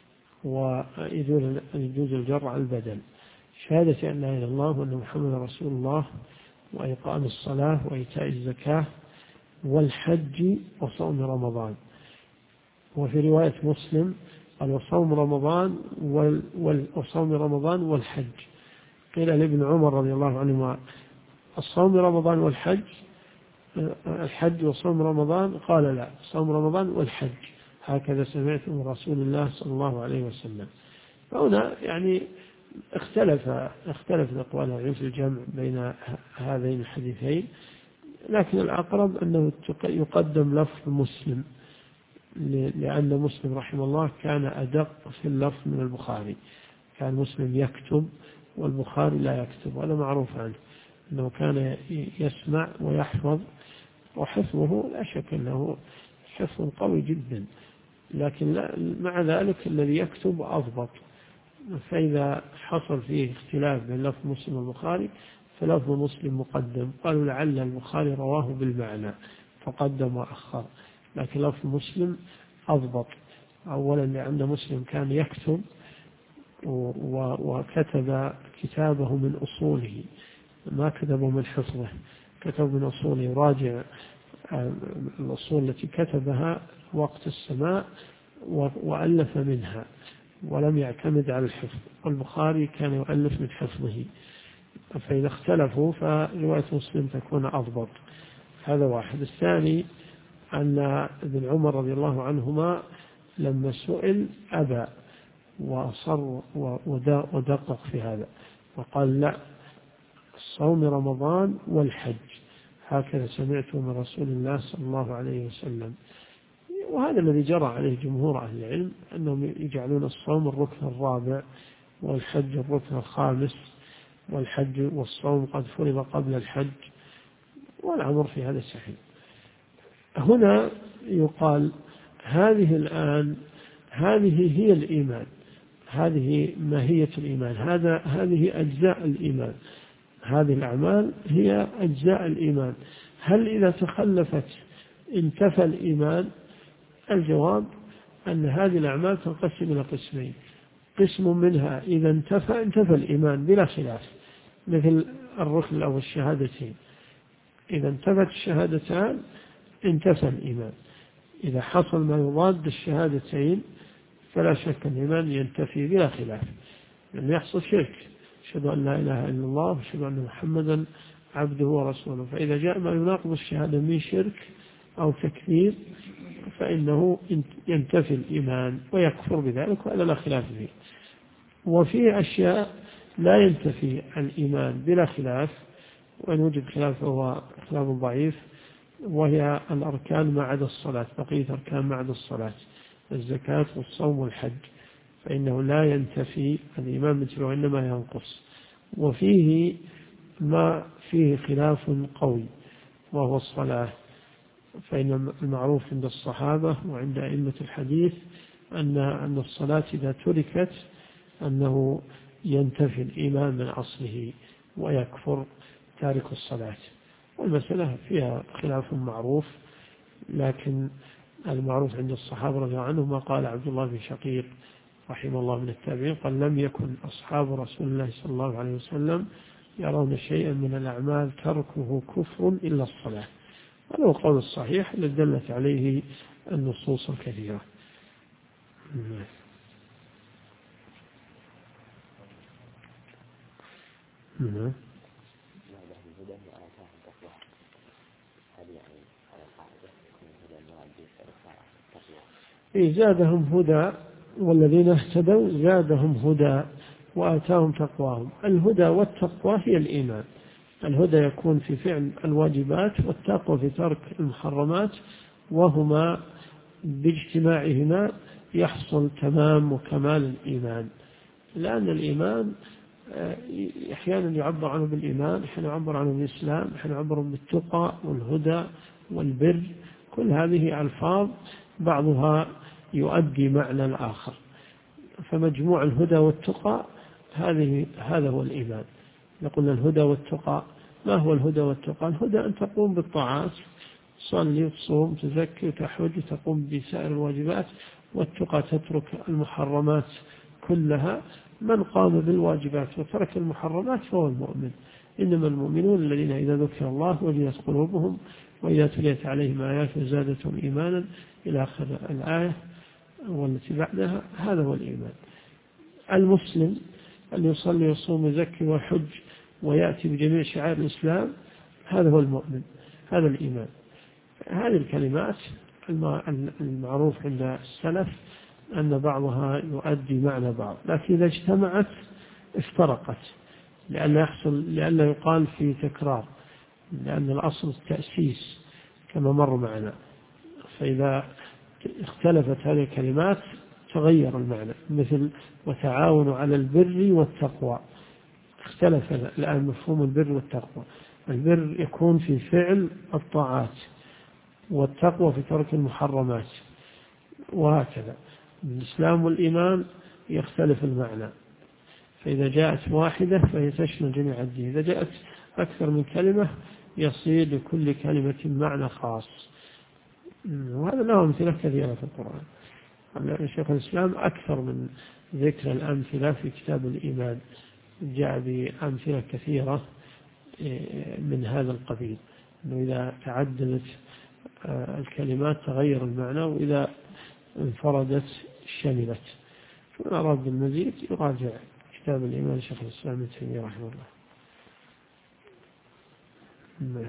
ويجوز الجر على البدل. شهادة أن لا إله إلا الله وأن محمد رسول الله وإقام الصلاة وإيتاء الزكاة والحج وصوم رمضان. وفي رواية مسلم قال وصوم رمضان والحج. قيل لابن عمر رضي الله عنهما الصوم رمضان والحج، الحج وصوم رمضان؟ قال لا، صوم رمضان والحج، هكذا سمعت من رسول الله صلى الله عليه وسلم. فهنا يعني اختلف الأقوال في الجمع بين هذين الحديثين، لكن الأقرب أنه يقدم لفظ مسلم، لأن مسلم رحمه الله كان أدق في اللفظ من البخاري، كان مسلم يكتب والبخاري لا يكتب، وهذا معروف عنه أنه كان يسمع ويحفظ، وحفظه لا شك أنه حفظ قوي جدا، لكن مع ذلك الذي يكتب أضبط. فإذا حصل فيه اختلاف بين لفظ مسلم والبخاري فلفظ مسلم مقدم، قالوا لعل البخاري رواه بالمعنى فقدم وأخر، لكن لفظ مسلم أضبط. أولا لأن مسلم كان يكتب وكتب كتابه من أصوله، ما كتبه من حفظه، كتب من أصوله، يراجع الأصول التي كتبها وقت السماء وألف منها ولم يعتمد على الحفظ. والبخاري كان يؤلف من حفظه، فإذا اختلفوا فرواية مسلم تكون أضبط. هذا واحد. الثاني أن ابن عمر رضي الله عنهما لما سئل أبى وأصر ودقق في هذا وقال لا، الصوم رمضان والحج، هكذا سمعته من رسول الله صلى الله عليه وسلم. وهذا الذي جرى عليه جمهور أهل العلم، أنهم يجعلون الصوم الركن الرابع والحج الركن الخامس، والحج والصوم قد فرض قبل الحج، والأمر في هذا سهل. هنا يقال هذه الآن هذه هي الإيمان، هذه ماهية الإيمان، هذه أجزاء الإيمان، هذه الأعمال هي أجزاء الإيمان. هل إذا تخلفت انتفى الإيمان؟ الجواب أن هذه الأعمال تنقسم إلى قسمين. قسم منها إذا انتفى الإيمان بلا خلاف، مثل الركن أو الشهادتين، إذا انتفت الشهادتان انتفى الإيمان. إذا حصل ما يضاد الشهادتين فلا شك أن الإيمان ينتفي بلا خلاف، لأن يحصل شرك، أشهد أن لا إله إلا الله وأشهد أن محمدا عبده ورسوله. فإذا جاء ما يناقض الشهادة من شرك أو تكذيب فإنه ينتفي الإيمان ويكفر بذلك، وإلا لا خلاف فيه. وفي أشياء لا ينتفي الإيمان بلا خلاف، وإن وجد خلاف فهو خلاف ضعيف، وهي الأركان ما عدا الصلاة، بقية أركان ما عدا الصلاة، الزكاة والصوم والحج، فإنه لا ينتفي الإيمان مثله وإنما ينقص. وفيه ما فيه خلاف قوي وهو الصلاة، فإن المعروف عند الصحابة وعند أئمة الحديث أن الصلاة إذا تركت أنه ينتفي الإيمان من أصله ويكفر تارك الصلاة. والمسألة فيها خلاف معروف، لكن المعروف عند الصحابة رضي الله عنهم ما قال عبد الله بن شقيق رحمه الله من التابعين، قال لم يكن أصحاب رسول الله صلى الله عليه وسلم يرون شيئا من الأعمال تركه كفر إلا الصلاة. هذا هو القول الصحيح الذي دلت عليه النصوص الكثيرة. زادهم هدى، والذين اهتدوا زادهم هدى وآتاهم تقواهم. الهدى والتقوى هي الإيمان. الهدى يكون في فعل الواجبات، والتقوى في ترك المحرمات، وهما باجتماعهما يحصل تمام وكمال الإيمان. لأن الإيمان أحيانا يعبر عنه بالإيمان، أحيانا يعبر عنه بالإسلام، أحيانا يعبر بالتقى والهدى والبر. كل هذه ألفاظ بعضها يؤدي معنى الآخر، فمجموع الهدى والتقى هذا هو الإيمان. نقول الهدى والتقى. ما هو الهدى والتقى؟ الهدى أن تقوم بالطاعات، تصلي تصوم تزكي تحج تقوم بسائر الواجبات، والتقى تترك المحرمات كلها. من قام بالواجبات وترك المحرمات فهو المؤمن. إنما المؤمنون الذين إذا ذكر الله وجلت قلوبهم وإذا تليت عليهم آيات زادتهم إيمانا إلى آخر الآية والتي بعدها. هذا هو الإيمان. المسلم أن يصلي ويصوم ويزكي ويحج ويأتي بجميع شعائر الإسلام، هذا هو المؤمن، هذا الإيمان. هذه الكلمات المعروف عند السلف أن بعضها يؤدي معنى بعض، لكن إذا اجتمعت افترقت، لأن يقال في تكرار، لأن الأصل التأسيس كما مر معنا. فإذا اختلفت هذه الكلمات تغير المعنى، مثل وتعاونوا على البر والتقوى. اختلف الآن مفهوم البر والتقوى. البر يكون في فعل الطاعات، والتقوى في ترك المحرمات. وهكذا. الإسلام والإيمان يختلف المعنى، فإذا جاءت واحدة فهي تشمل جميع الدين، إذا جاءت أكثر من كلمة يصير لكل كلمة معنى خاص. وهذا له أمثلة كثيرة في القرآن. شيخ الإسلام أكثر من ذكر الأمثلة في كتاب الإيمان، جاء بأمثلة كثيرة من هذا القبيل، أنه إذا تعددت الكلمات تغير المعنى، وإذا انفردت شملت. فمن أراد بالمزيد يراجع كتاب الإيمان شيخ الإسلام ابن تيمية رحمه الله.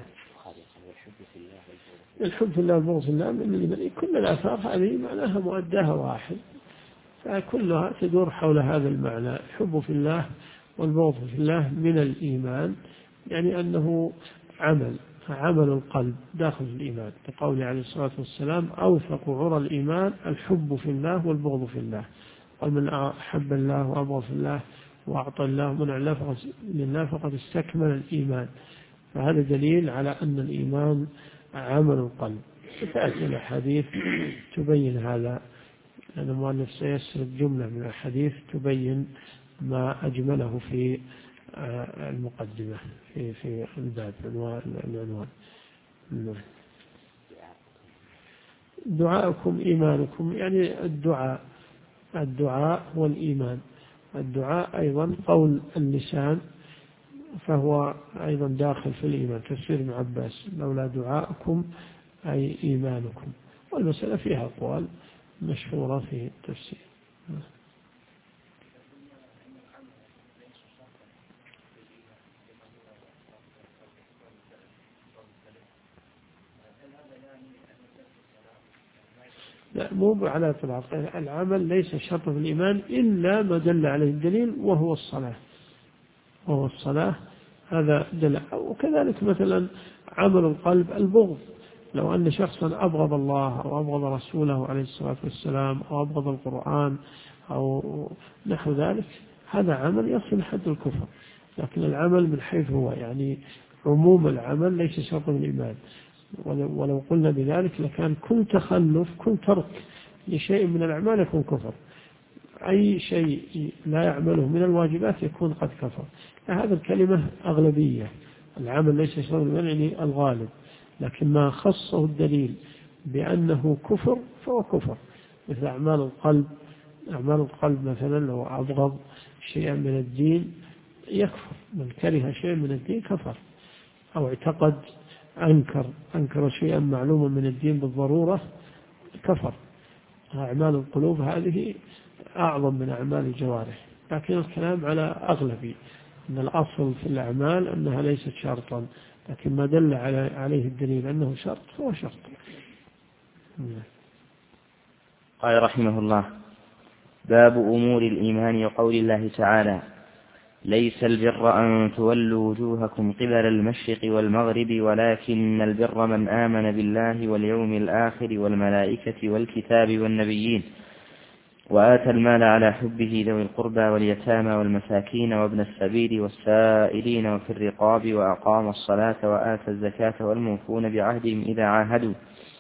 الحب في الله والبغض في الله من الإيمان. كل الآثار هذه معناها مؤداها واحد، فكلها تدور حول هذا المعنى. الحب في الله والبغض في الله من الإيمان، يعني أنه عمل القلب داخل الإيمان، لقوله عليه الصلاة والسلام: أوثق عرى الإيمان الحب في الله والبغض في الله. قال: من أحب الله وأبغض في الله وأعطى الله من لله فقد استكمل الإيمان. فهذا دليل على أن الإيمان عمل القلب. تأتي الأحاديث تبين هذا، لأن المؤلف سيسرد جملة من الحديث تبين ما أجمله في المقدمة في الباب العنوان. دعاءكم إيمانكم، يعني الدعاء والإيمان. الدعاء أيضا قول اللسان، فهو أيضا داخل في الإيمان. تفسير ابن عباس: لولا دعاءكم أي إيمانكم. والمسألة فيها أقوال مشهورة في التفسير. لا، مو على إطلاق. العمل ليس شرط في الإيمان إلا ما دل عليه الدليل، وهو الصلاة. هذا دل. وكذلك مثلا عمل القلب البغض. لو أن شخصا أبغض الله أو أبغض رسوله عليه الصلاة والسلام أو أبغض القرآن أو نحو ذلك، هذا عمل يصل حد الكفر. لكن العمل من حيث هو، يعني عموم العمل ليس شرط من الإيمان. ولو قلنا بذلك لكان كل تخلف، كل ترك لشيء من الأعمال يكون كفر. أي شيء لا يعمله من الواجبات يكون قد كفر. هذا الكلمة أغلبية. العمل ليس شرط من الإيمان يعني الغالب، لكن ما خصه الدليل بأنه كفر فهو كفر. مثل أعمال القلب مثلا، لو أبغض شيئا من الدين يكفر. من كره شيئا من الدين كفر. أو اعتقد أنكر شيئا معلوما من الدين بالضرورة كفر. أعمال القلوب هذه أعظم من أعمال الجوارح. لكن الكلام على أغلبي، أن الأصل في الأعمال أنها ليست شرطا، لكن ما دل عليه الدليل أنه شرط فهو شرط. قال رحمه الله: باب أمور الإيمان وقول الله تعالى: ليس البر أن تولوا وجوهكم قبل المشرق والمغرب ولكن البر من آمن بالله واليوم الآخر والملائكة والكتاب والنبيين وآتى المال على حبه ذوي القربى واليتامى والمساكين وابن السبيل والسائلين وفي الرقاب وأقام الصلاة وآتى الزكاة والموفون بعهدهم إذا عاهدوا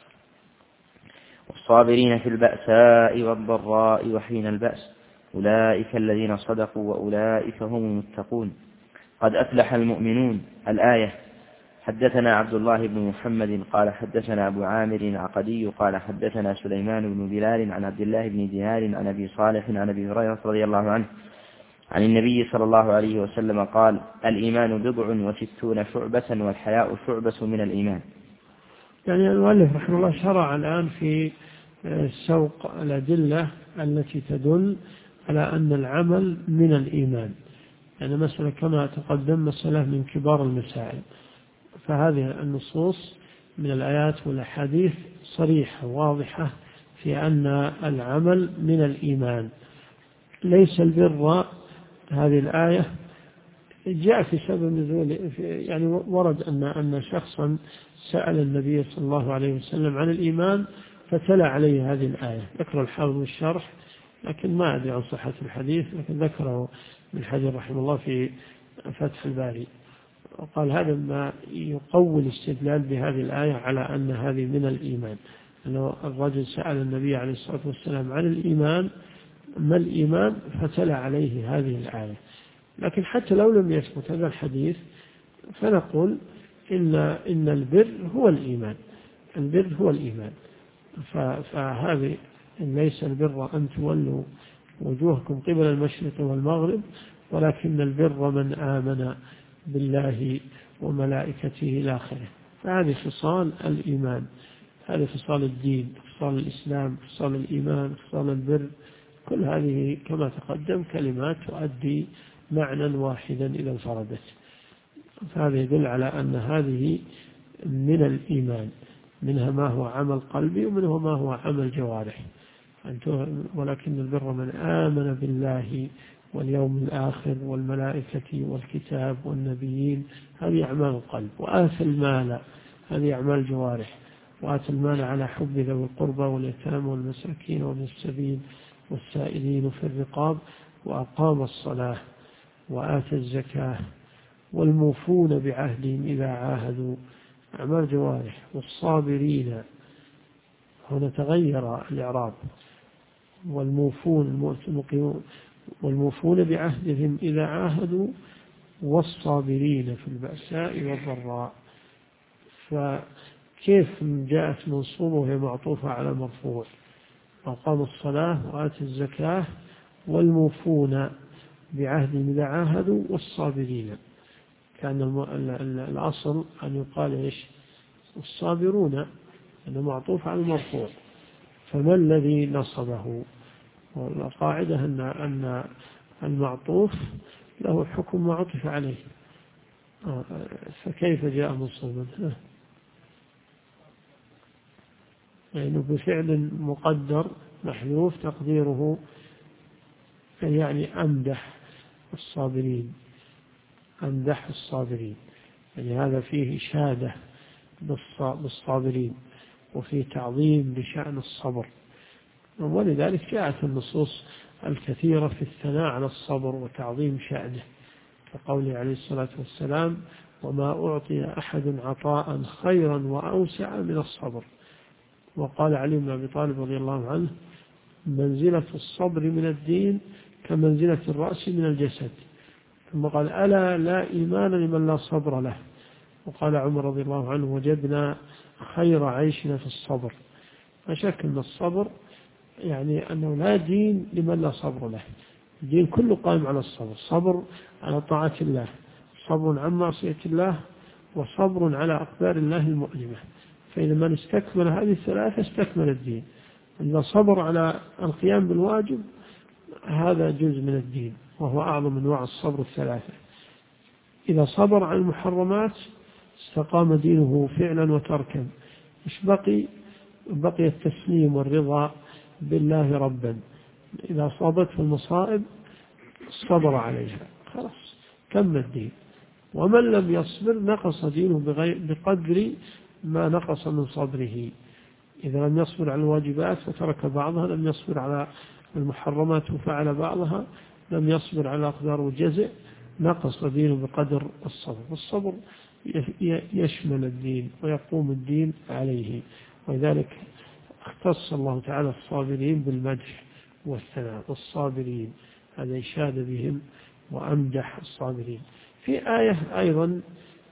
والصابرين في البأساء والضراء وحين البأس أولئك الذين صدقوا وأولئك هم المتقون قد أفلح المؤمنون. الآية. حدثنا عبد الله بن محمد قال حدثنا أبو عامر العقدي قال حدثنا سليمان بن بلال عن عبد الله بن دينار عن أبي صالح عن أبي هريرة رضي الله عنه عن النبي صلى الله عليه وسلم قال: الإيمان 69 شعبة والحياء شعبة من الإيمان. يعني المؤلف رحمه الله شرع الآن في سوق الأدلة التي تدل على أن العمل من الإيمان. يعني مسألة كما تقدم مسألة من كبار المسائل، فهذه النصوص من الآيات والأحاديث صريحة واضحة في أن العمل من الإيمان. ليس البر، هذه الآية جاء في سبب نزول، يعني ورد أن شخصا سأل النبي صلى الله عليه وسلم عن الإيمان فتلا عليه هذه الآية. ذكر الحافظ الشرح لكن ما أدري عن صحة الحديث، لكن ذكره من حجر رحمه الله في فتح الباري، وقال هذا ما يقوي الاستدلال بهذه الآية على أن هذه من الإيمان. أنه الرجل سأل النبي عليه الصلاة والسلام عن الإيمان، ما الإيمان، فتلا عليه هذه الآية. لكن حتى لو لم يثبت هذا الحديث فنقول إن البر هو الإيمان، البر هو الإيمان. فهذه ليس البر أن تولوا وجوهكم قبل المشرق والمغرب، ولكن البر من آمن بالله وملائكته إلى آخره. فهذه خصال الإيمان، هذه خصال الدين، خصال الإسلام، خصال الإيمان، خصال البر، كل هذه كما تقدم كلمات تؤدي معنى واحدا إذا انفردت. فهذا يدل على أن هذه من الإيمان، منها ما هو عمل قلبي ومنه ما هو عمل جوارح. ولكن البر من آمن بالله واليوم الآخر والملائكة والكتاب والنبيين، هذه أعمال القلب. وآتى المال، هذه أعمال جوارح، وآتى المال على حب ذوي القربى واليتامى والمساكين وابن السبيل والسائلين في الرقاب، وأقام الصلاة وآتى الزكاة والموفون بعهدهم إذا عاهدوا، أعمال جوارح. والصابرين، هنا تغير الإعراب، والموفون بعهدهم إذا عاهدوا، والصابرين في البأساء والضراء. فكيف جاءت منصوبة وهي معطوفة على مرفوع؟ أقام الصلاة وآتى الزكاة والموفون بعهدهم إذا عاهدوا والصابرين. كان الأصل أن يقال إيش؟ الصابرون، أنه معطوف على المرفوع. فما الذي نصبه؟ والقاعدة أن المعطوف له حكم ما عطف عليه، فكيف جاء منصوبا؟ يعني بفعل مقدر محذوف تقديره يعني أمدح الصابرين، أمدح الصابرين، يعني هذا فيه إشادة بالصابرين وفيه تعظيم بشأن الصبر. ولذلك جاءت النصوص الكثيرة في الثناء على الصبر وتعظيم شأنه، كقوله عليه الصلاة والسلام: وما أعطي أحد عطاء خيرا وأوسع من الصبر. وقال علي بن أبي طالب رضي الله عنه: منزلة الصبر من الدين كمنزلة الرأس من الجسد. ثم قال: ألا لا إيمان لمن لا صبر له. وقال عمر رضي الله عنه: وجدنا خير عيشنا في الصبر. فشك أن الصبر يعني أنه لا دين لمن لا صبر له، الدين كله قائم على الصبر، صبر على طاعة الله، صبر عن معصية الله، وصبر على أقدار الله المؤلمة. فإذا من استكمل هذه الثلاثة استكمل الدين. إذا صبر على القيام بالواجب هذا جزء من الدين، وهو أعظم أنواع الصبر الثلاثة. إذا صبر عن المحرمات استقام دينه فعلا وتركا. مش بقي التسليم والرضا بالله ربا. إذا صابته المصائب صبر عليها، خلاص كمل الدين. ومن لم يصبر نقص دينه بقدر ما نقص من صبره. إذا لم يصبر على الواجبات وترك بعضها، لم يصبر على المحرمات وفعل بعضها، لم يصبر على أقدار الجزء، نقص دينه بقدر الصبر. والصبر يشمل الدين ويقوم الدين عليه. ولذلك اختص الله تعالى الصابرين بالمدح والثناء. والصابرين هذا إشاد بهم وأمدح الصابرين. في آية أيضا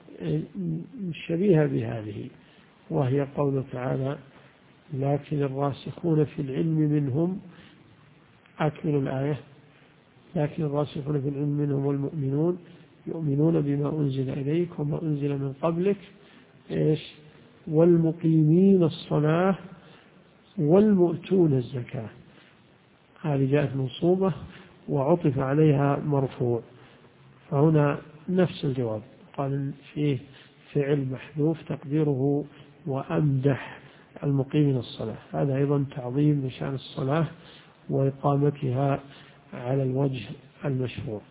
شبيهة بهذه، وهي قوله تعالى: لكن الراسخون في العلم منهم، أكمل الآية: لكن الراسخون في العلم منهم والمؤمنون يؤمنون بما أنزل إليك وما أنزل من قبلك، إيش؟ والمقيمين الصلاة والمؤتون الزكاة. هذه جاءت منصوبة وعطف عليها مرفوع، فهنا نفس الجواب، قال فيه فعل محذوف تقديره وأمدح المقيمين الصلاة. هذا أيضا تعظيم بشأن الصلاة وإقامتها على الوجه المشروع.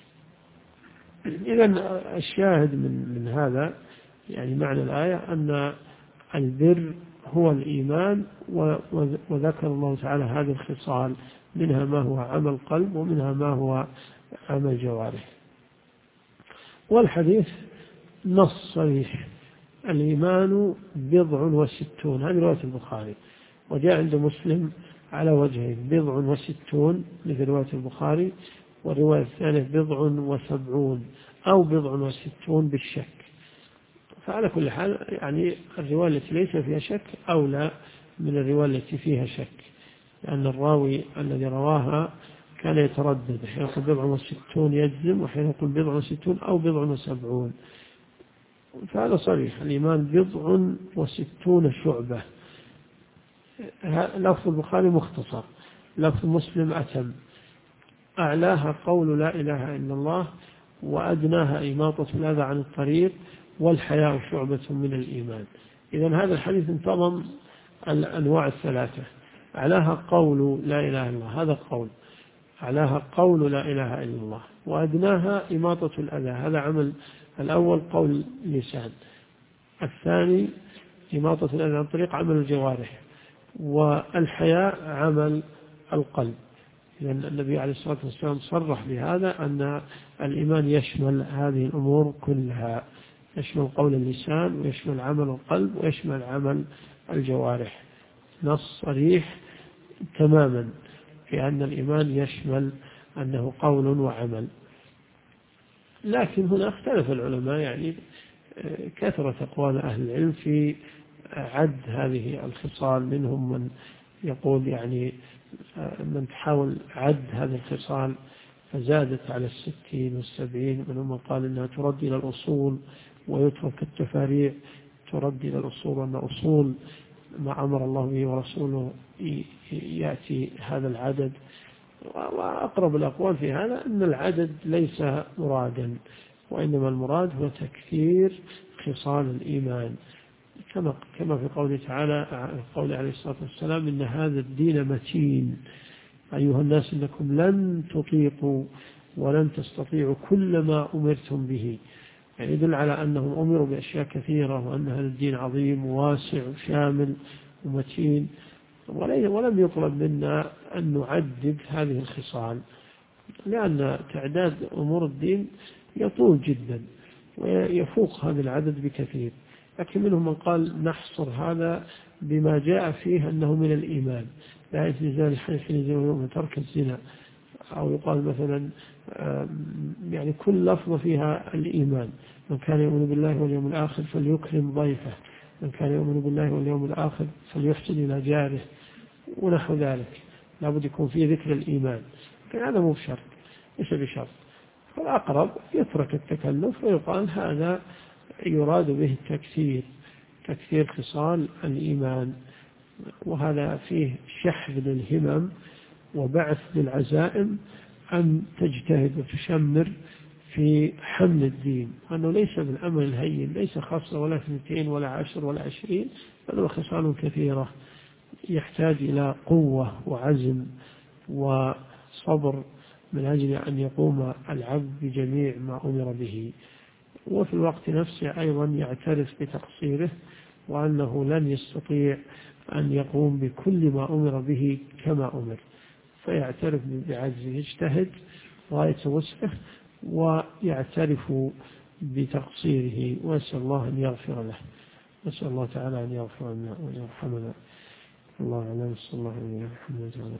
إذن الشاهد من هذا يعني معنى الآية أن البر هو الإيمان، وذكر الله تعالى هذه الخصال، منها ما هو عمل قلب ومنها ما هو عمل جوارح. والحديث نص صريح: الإيمان 69، هذه رواية البخاري، وجاء عند مسلم على وجهين 67 مثل رواية البخاري، والرواية الثانية 67 أو 67 بالشك. فعلى كل حال يعني الرواية التي ليس فيها شك أولى من الرواية التي فيها شك، لأن الراوي الذي رواها كان يتردد، حين يقول 67 يجزم، وحين يقول 67 أو 67. فهذا صريح، الإيمان 67 شعبة. لفظ البخاري مختصر، لفظ مسلم أتم. أعلاها قول لا إله إلا الله، وأدناها إماطة الأذى عن الطريق، والحياء شعبة من الإيمان. إذن هذا الحديث انتظم الأنواع الثلاثة. أعلاها قول لا إله إلا الله، هذا قول. أعلاها قول لا إله إلا الله، وأدناها إماطة الأذى، هذا عمل. الأول قول لسان، الثاني إماطة الأذى عن الطريق عمل الجوارح، والحياء عمل القلب. لأن النبي عليه الصلاة والسلام صرح بهذا أن الإيمان يشمل هذه الأمور كلها، يشمل قول اللسان، ويشمل عمل القلب، ويشمل عمل الجوارح. نص صريح تماما في أن الإيمان يشمل أنه قول وعمل. لكن هنا اختلف العلماء، يعني كثرة أقوال أهل العلم في عد هذه الخصال. منهم من يقول يعني من تحاول عد هذه الخصال فزادت على 60 و70. منهم من قال إنها ترد إلى الأصول ويترك التفاريع، ترد إلى الأصول، وأن أصول ما أمر الله به ورسوله يأتي هذا العدد. وأقرب الأقوال في هذا أن العدد ليس مرادا، وإنما المراد هو تكثير خصال الإيمان، كما في قوله تعالى، قول عليه الصلاة والسلام: إن هذا الدين متين أيها الناس إنكم لن تطيقوا ولن تستطيعوا كل ما أمرتم به. يعني يدل على أنهم أمروا بأشياء كثيرة، وأن هذا الدين عظيم وواسع وشامل ومتين، ولم يطلب منا أن نعدد هذه الخصال، لأن تعداد أمور الدين يطول جدا ويفوق هذا العدد بكثير. لكن منهم من قال نحصر هذا بما جاء فيه أنه من الإيمان، لا يزال الحنف من ترك الزنا، أو يقال مثلا يعني كل لفظة فيها الإيمان: من كان يؤمن بالله واليوم الآخر فليكرم ضيفه، من كان يؤمن بالله واليوم الآخر فليحسن إلى جاره، ونحو ذلك. لابد يكون فيه ذكر الإيمان، لكن هذا مو بشرط، ليس بشرط. فالأقرب يترك التكلف ويقال هذا يراد به تكثير خصال الإيمان، وهذا فيه شحذ للهمم وبعث للعزائم أن تجتهد وتشمر في حمل الدين، أنه ليس بالأمر الهين، ليس خاصة ولا 2 ولا 10 ولا 20، بل هو خصال كثيرة يحتاج إلى قوة وعزم وصبر من أجل أن يقوم العبد بجميع ما أمر به، وفي الوقت نفسه أيضا يعترف بتقصيره، وأنه لن يستطيع أن يقوم بكل ما أمر به كما أمر، فيعترف بعجزه، يجتهد غاية وسعه ويعترف بتقصيره، ويسأل الله أن يغفر له. نسأل الله تعالى أن يغفر لنا ويرحمنا. الله أعلم. صلى الله عليه وسلم.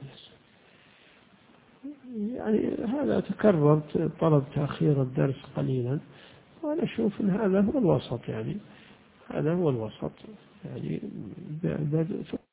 يعني هذا تكرر طلب تأخير الدرس قليلا، وأنا أشوف أن هذا هو الوسط، يعني هذا هو الوسط، يعني